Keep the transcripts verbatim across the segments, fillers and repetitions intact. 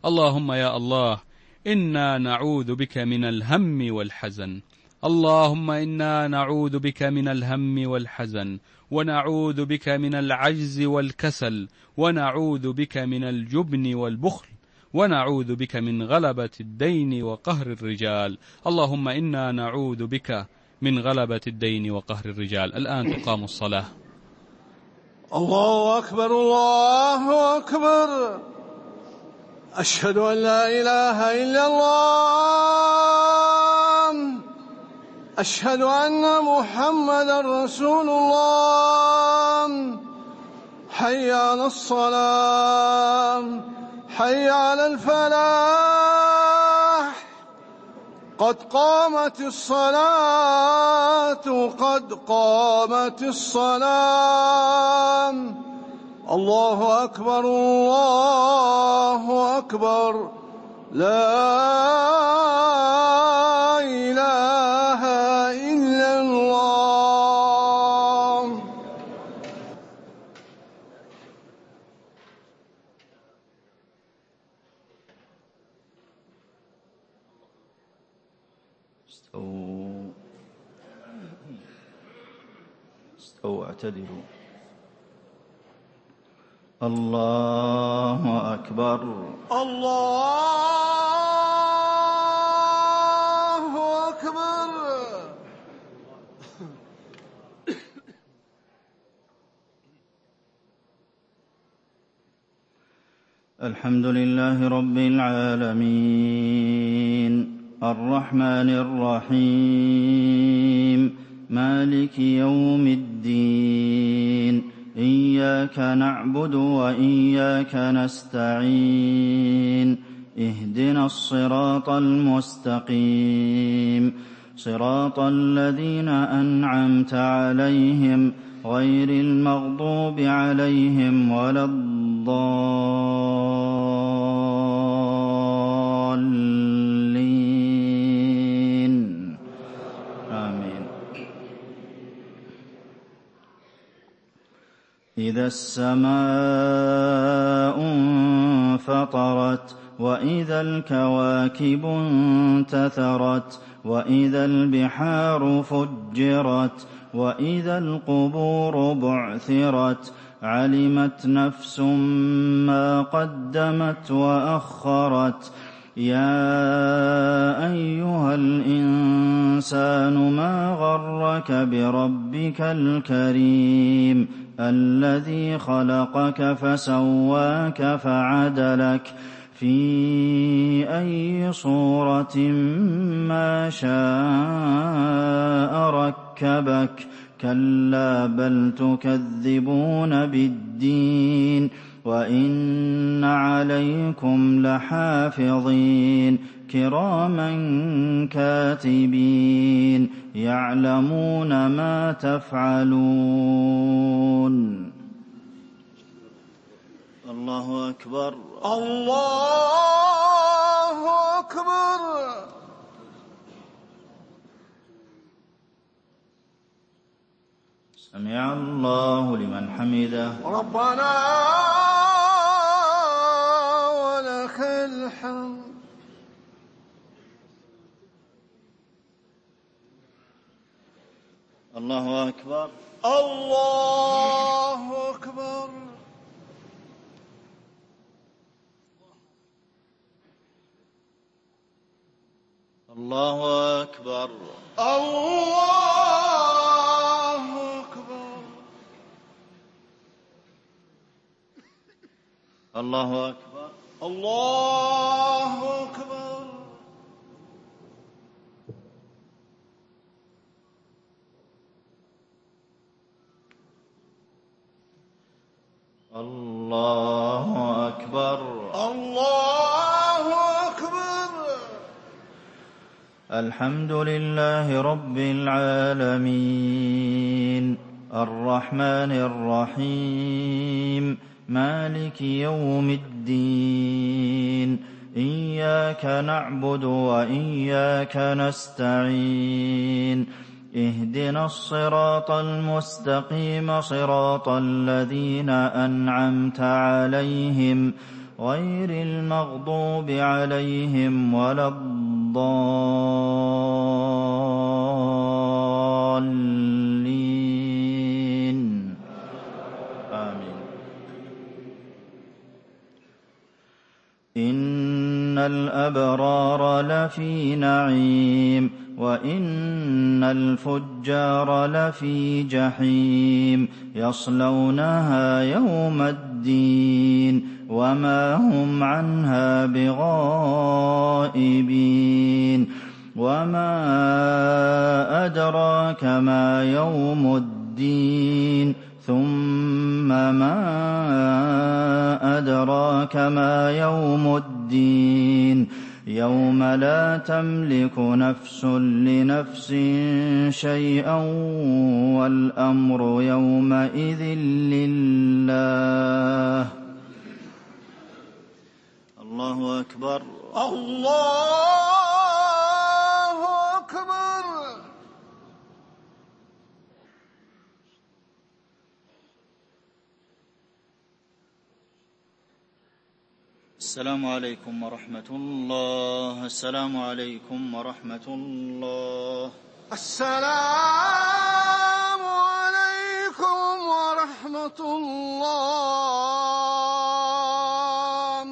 اللهم يا الله إنا نعوذ بك من الهم والحزن. اللهم إنا نعوذ بك من الهم والحزن، ونعوذ بك من العجز والكسل، ونعوذ بك من الجبن والبخل، ونعوذ بك من غلبة الدين وقهر الرجال. اللهم إنا نعوذ بك من غلبة الدين وقهر الرجال. الآن تقام الصلاة. الله أكبر الله أكبر. أشهد أن لا إله إلا الله. أشهد أن محمدا رسول الله. حي على الصلاة، حي على الفلاح. قد قامت الصلاة، قد قامت الصلاة. الله أكبر الله أكبر. لا إله إلا الله. استووا استووا اعتدلوا. الله أكبر الله أكبر. الحمد لله رب العالمين الرحمن الرحيم مالك يوم الدين. إياك نعبد وإياك نستعين. اهدنا الصراط المستقيم، صراط الذين أنعمت عليهم غير المغضوب عليهم ولا الضالين. آمين. إذا السماء انفطرت، وإذا الكواكب انتثرت، وإذا البحار فجرت، وإذا القبور بعثرت. علمت نفس ما قدمت وأخرت. يا أيها الإنسان ما غرك بربك الكريم الذي خلقك فسواك فعدلك في أي صورة ما شاء ركبك. كلا بل تكذبون بالدين، وإن عليكم لحافظين كراما كاتبين يعلمون ما تفعلون. الله أكبر الله أكبر. سمع الله لمن حمده. ربنا ولك الحمد. الله أكبر الله أكبر. الله أكبر الله أكبر. الله أكبر الله أكبر. الله أكبر الله أكبر. الحمد لله رب العالمين الرحمن الرحيم مالك يوم الدين. إياك نعبد وإياك نستعين. اهدنا الصراط المستقيم، صراط الذين أنعمت عليهم غير المغضوب عليهم ولا الضالين آمين. إن الأبرار لفي نعيم وإن الفجار لفي جحيم يصلونها يوم الدين وما هم عنها بغائبين. وما أدراك ما يوم الدين ثم ما أدراك ما يوم الدين يوم لا تملك نفس لنفس شيئا والأمر يومئذ لله. الله أكبر. الله أكبر. السلام عليكم ورحمة الله. السلام عليكم ورحمة الله. السلام عليكم ورحمة الله.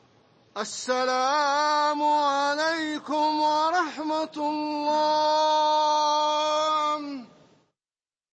السلام عليكم ورحمة الله.